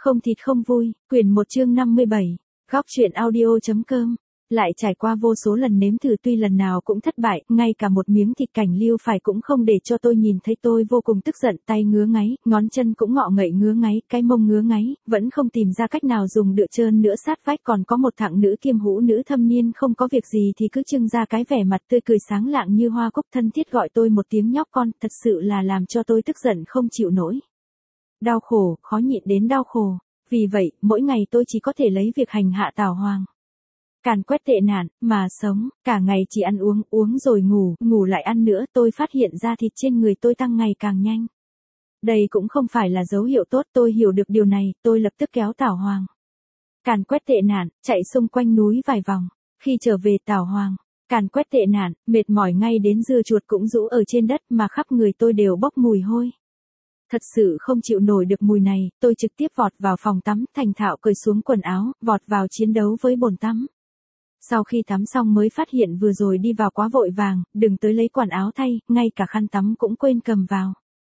Không thịt không vui, quyển 1 chương 57, góc truyện audio.com. Lại trải qua vô số lần nếm thử tuy lần nào cũng thất bại, ngay cả một miếng thịt cảnh lưu phải cũng không để cho tôi nhìn thấy. Tôi vô cùng tức giận, tay ngứa ngáy, ngón chân cũng ngọ ngậy ngứa ngáy, cái mông ngứa ngáy, vẫn không tìm ra cách nào dùng đựa trơn nữa. Sát vách còn có một thằng nữ kiêm hữu nữ thâm niên không có việc gì thì cứ trưng ra cái vẻ mặt tươi cười sáng lạng như hoa cúc, thân thiết gọi tôi một tiếng nhóc con, thật sự là làm cho tôi tức giận không chịu nổi. Đau khổ, khó nhịn đến đau khổ. Vì vậy, mỗi ngày tôi chỉ có thể lấy việc hành hạ Tào Hoàng. Càn quét tệ nạn, mà sống, cả ngày chỉ ăn uống, uống rồi ngủ, ngủ lại ăn nữa. Tôi phát hiện ra thịt trên người tôi tăng ngày càng nhanh. Đây cũng không phải là dấu hiệu tốt, tôi hiểu được điều này, tôi lập tức kéo Tào Hoàng. Càn quét tệ nạn, chạy xung quanh núi vài vòng. Khi trở về Tào Hoàng, càn quét tệ nạn, mệt mỏi ngay đến dưa chuột cũng rũ ở trên đất mà khắp người tôi đều bốc mùi hôi. Thật sự không chịu nổi được mùi này, tôi trực tiếp vọt vào phòng tắm, thành thạo cởi xuống quần áo, vọt vào chiến đấu với bồn tắm. Sau khi tắm xong mới phát hiện vừa rồi đi vào quá vội vàng, đừng tới lấy quần áo thay, ngay cả khăn tắm cũng quên cầm vào.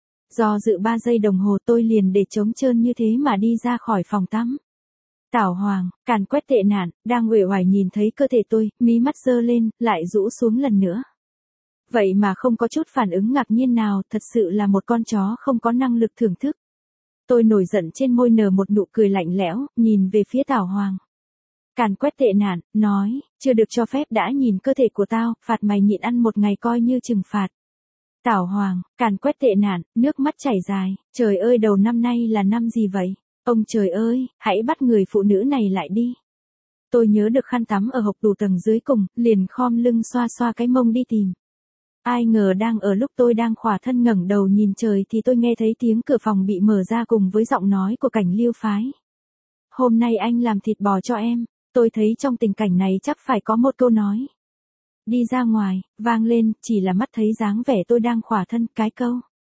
Do dự 3 giây đồng hồ tôi liền để trống trơn như thế mà đi ra khỏi phòng tắm. Tào Hoàng, càn quét tệ nạn, đang uể oải nhìn thấy cơ thể tôi, mí mắt giơ lên, lại rũ xuống lần nữa. Vậy mà không có chút phản ứng ngạc nhiên nào, thật sự là một con chó không có năng lực thưởng thức. Tôi nổi giận trên môi nở một nụ cười lạnh lẽo, nhìn về phía Tào Hoàng. Càn quét tệ nạn, nói, chưa được cho phép đã nhìn cơ thể của tao, phạt mày nhịn ăn một ngày coi như trừng phạt. Tào Hoàng, càn quét tệ nạn, nước mắt chảy dài, trời ơi đầu năm nay là năm gì vậy? Ông trời ơi, hãy bắt người phụ nữ này lại đi. Tôi nhớ được khăn tắm ở hộc tủ tầng dưới cùng, liền khom lưng xoa xoa cái mông đi tìm. Ai ngờ đang ở lúc tôi đang khỏa thân ngẩng đầu nhìn trời thì tôi nghe thấy tiếng cửa phòng bị mở ra cùng với giọng nói của Cảnh Lưu Phái. Hôm nay anh làm thịt bò cho em. Tôi thấy trong tình cảnh này chắc phải có một câu nói. Đi ra ngoài, vang lên, chỉ là mắt thấy dáng vẻ tôi đang khỏa thân, cái câu.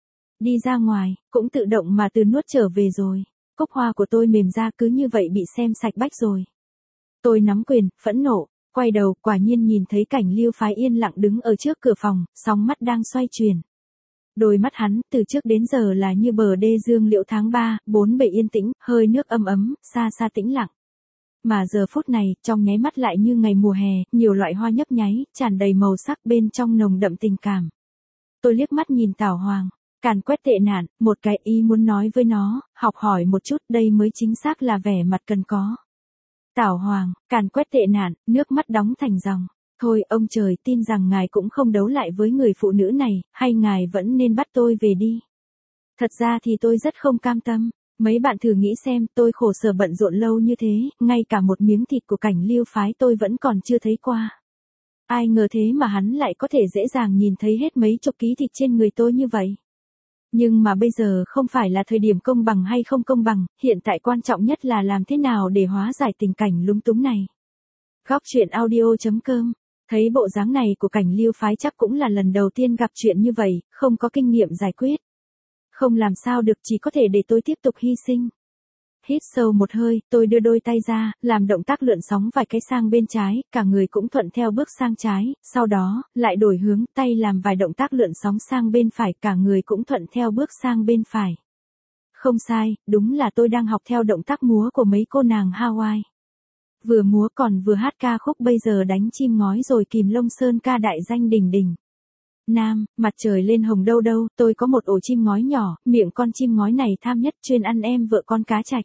Đi ra ngoài, cũng tự động mà từ nuốt trở về rồi. Cúc hoa của tôi mềm ra cứ như vậy bị xem sạch bách rồi. Tôi nắm quyền, phẫn nộ, quay đầu, quả nhiên nhìn thấy Cảnh Lưu Phái yên lặng đứng ở trước cửa phòng, sóng mắt đang xoay chuyển. Đôi mắt hắn, từ trước đến giờ là như bờ đê dương liệu tháng 3, bốn bể yên tĩnh, hơi nước ấm ấm, xa xa tĩnh lặng. Mà giờ phút này, trong nháy mắt lại như ngày mùa hè, nhiều loại hoa nhấp nháy, tràn đầy màu sắc bên trong nồng đậm tình cảm. Tôi liếc mắt nhìn Tào Hoàng, càn quét tệ nạn, một cái ý muốn nói với nó, học hỏi một chút, đây mới chính xác là vẻ mặt cần có. Tào Hoàng, càn quét tệ nạn, nước mắt đóng thành dòng. Thôi ông trời, tin rằng ngài cũng không đấu lại với người phụ nữ này, hay ngài vẫn nên bắt tôi về đi. Thật ra thì tôi rất không cam tâm. Mấy bạn thử nghĩ xem, tôi khổ sở bận rộn lâu như thế, ngay cả một miếng thịt của Cảnh Lưu Phái tôi vẫn còn chưa thấy qua. Ai ngờ thế mà hắn lại có thể dễ dàng nhìn thấy hết mấy chục ký thịt trên người tôi như vậy. Nhưng mà bây giờ không phải là thời điểm công bằng hay không công bằng, hiện tại quan trọng nhất là làm thế nào để hóa giải tình cảnh lúng túng này. Góc truyện audio.com. Thấy bộ dáng này của Cảnh Lưu Phái chắc cũng là lần đầu tiên gặp chuyện như vậy, không có kinh nghiệm giải quyết. Không làm sao được, chỉ có thể để tôi tiếp tục hy sinh. Hít sâu một hơi, tôi đưa đôi tay ra, làm động tác lượn sóng vài cái sang bên trái, cả người cũng thuận theo bước sang trái, sau đó, lại đổi hướng, tay làm vài động tác lượn sóng sang bên phải, cả người cũng thuận theo bước sang bên phải. Không sai, đúng là tôi đang học theo động tác múa của mấy cô nàng Hawaii. Vừa múa còn vừa hát ca khúc bây giờ đánh chim ngói rồi kìm lông sơn ca đại danh đỉnh đỉnh. Nam, mặt trời lên hồng đâu đâu, tôi có một ổ chim ngói nhỏ, miệng con chim ngói này tham nhất chuyên ăn em vợ con cá trạch.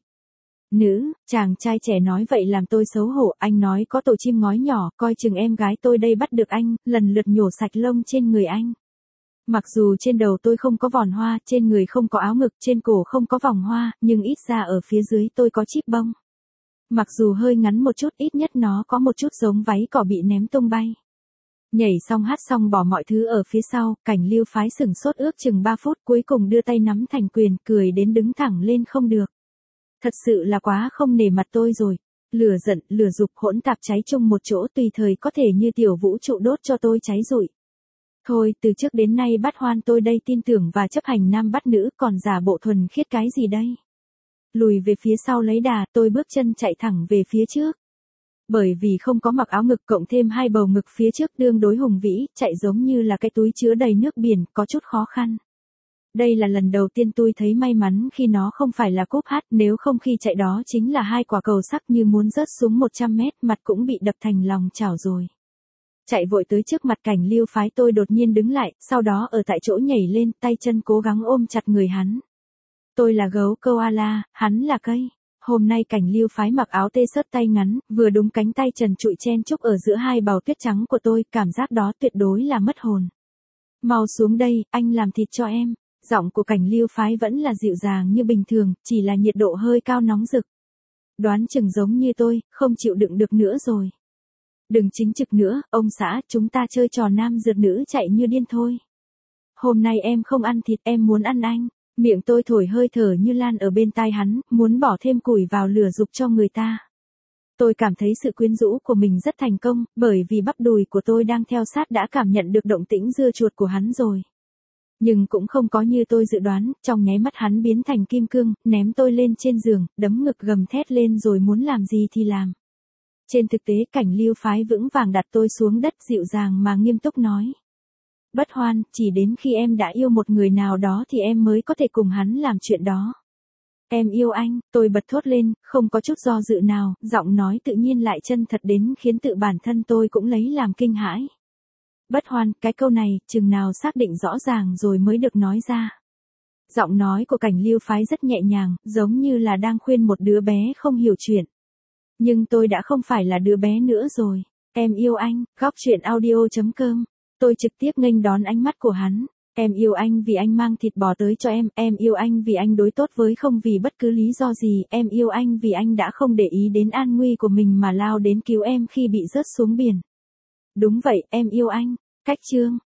Nữ, chàng trai trẻ nói vậy làm tôi xấu hổ, anh nói có tổ chim ngói nhỏ, coi chừng em gái tôi đây bắt được anh, lần lượt nhổ sạch lông trên người anh. Mặc dù trên đầu tôi không có vòn hoa, trên người không có áo ngực, trên cổ không có vòng hoa, nhưng ít ra ở phía dưới tôi có chíp bông. Mặc dù hơi ngắn một chút, ít nhất nó có một chút giống váy cỏ bị ném tung bay. Nhảy xong hát xong bỏ mọi thứ ở phía sau, Cảnh Lưu Phái sửng sốt ước chừng 3 phút cuối cùng đưa tay nắm thành quyền, cười đến đứng thẳng lên không được. Thật sự là quá không nể mặt tôi rồi. Lửa giận, lửa dục hỗn tạp cháy chung một chỗ tùy thời có thể như tiểu vũ trụ đốt cho tôi cháy rụi. Thôi, từ trước đến nay bắt hoan tôi đây tin tưởng và chấp hành nam bắt nữ, còn giả bộ thuần khiết cái gì đây? Lùi về phía sau lấy đà, tôi bước chân chạy thẳng về phía trước. Bởi vì không có mặc áo ngực cộng thêm 2 bầu ngực phía trước tương đối hùng vĩ, chạy giống như là cái túi chứa đầy nước biển, có chút khó khăn. Đây là lần đầu tiên tôi thấy may mắn khi nó không phải là cúp hát, nếu không khi chạy đó chính là hai quả cầu sắc như muốn rớt xuống 100 mét, mặt cũng bị đập thành lòng chảo rồi. Chạy vội tới trước mặt Cảnh Lưu Phái, tôi đột nhiên đứng lại, sau đó ở tại chỗ nhảy lên, tay chân cố gắng ôm chặt người hắn. Tôi là gấu koala, hắn là cây. Hôm nay Cảnh Lưu Phái mặc áo t-shirt tay ngắn, vừa đúng cánh tay trần trụi chen chúc ở giữa hai bào tuyết trắng của tôi, cảm giác đó tuyệt đối là mất hồn. Mau xuống đây, anh làm thịt cho em. Giọng của Cảnh Lưu Phái vẫn là dịu dàng như bình thường, chỉ là nhiệt độ hơi cao nóng rực. Đoán chừng giống như tôi, không chịu đựng được nữa rồi. Đừng chính trực nữa, ông xã, chúng ta chơi trò nam rượt nữ chạy như điên thôi. Hôm nay em không ăn thịt, em muốn ăn anh. Miệng tôi thổi hơi thở như lan ở bên tai hắn, muốn bỏ thêm củi vào lửa giục cho người ta. Tôi cảm thấy sự quyến rũ của mình rất thành công, bởi vì bắp đùi của tôi đang theo sát đã cảm nhận được động tĩnh dưa chuột của hắn rồi. Nhưng cũng không có như tôi dự đoán, trong nháy mắt hắn biến thành kim cương, ném tôi lên trên giường, đấm ngực gầm thét lên rồi muốn làm gì thì làm. Trên thực tế Cảnh Lưu Phái vững vàng đặt tôi xuống đất, dịu dàng mà nghiêm túc nói. Bất Hoan, chỉ đến khi em đã yêu một người nào đó thì em mới có thể cùng hắn làm chuyện đó. Em yêu anh, tôi bật thốt lên, không có chút do dự nào, giọng nói tự nhiên lại chân thật đến khiến tự bản thân tôi cũng lấy làm kinh hãi. Bất Hoan, cái câu này, chừng nào xác định rõ ràng rồi mới được nói ra. Giọng nói của Cảnh Lưu Phái rất nhẹ nhàng, giống như là đang khuyên một đứa bé không hiểu chuyện. Nhưng tôi đã không phải là đứa bé nữa rồi. Em yêu anh, góc truyện audio.com. Tôi trực tiếp nghênh đón ánh mắt của hắn. Em yêu anh vì anh mang thịt bò tới cho em yêu anh vì anh đối tốt với không vì bất cứ lý do gì, em yêu anh vì anh đã không để ý đến an nguy của mình mà lao đến cứu em khi bị rớt xuống biển. Đúng vậy, em yêu anh. Cách chương.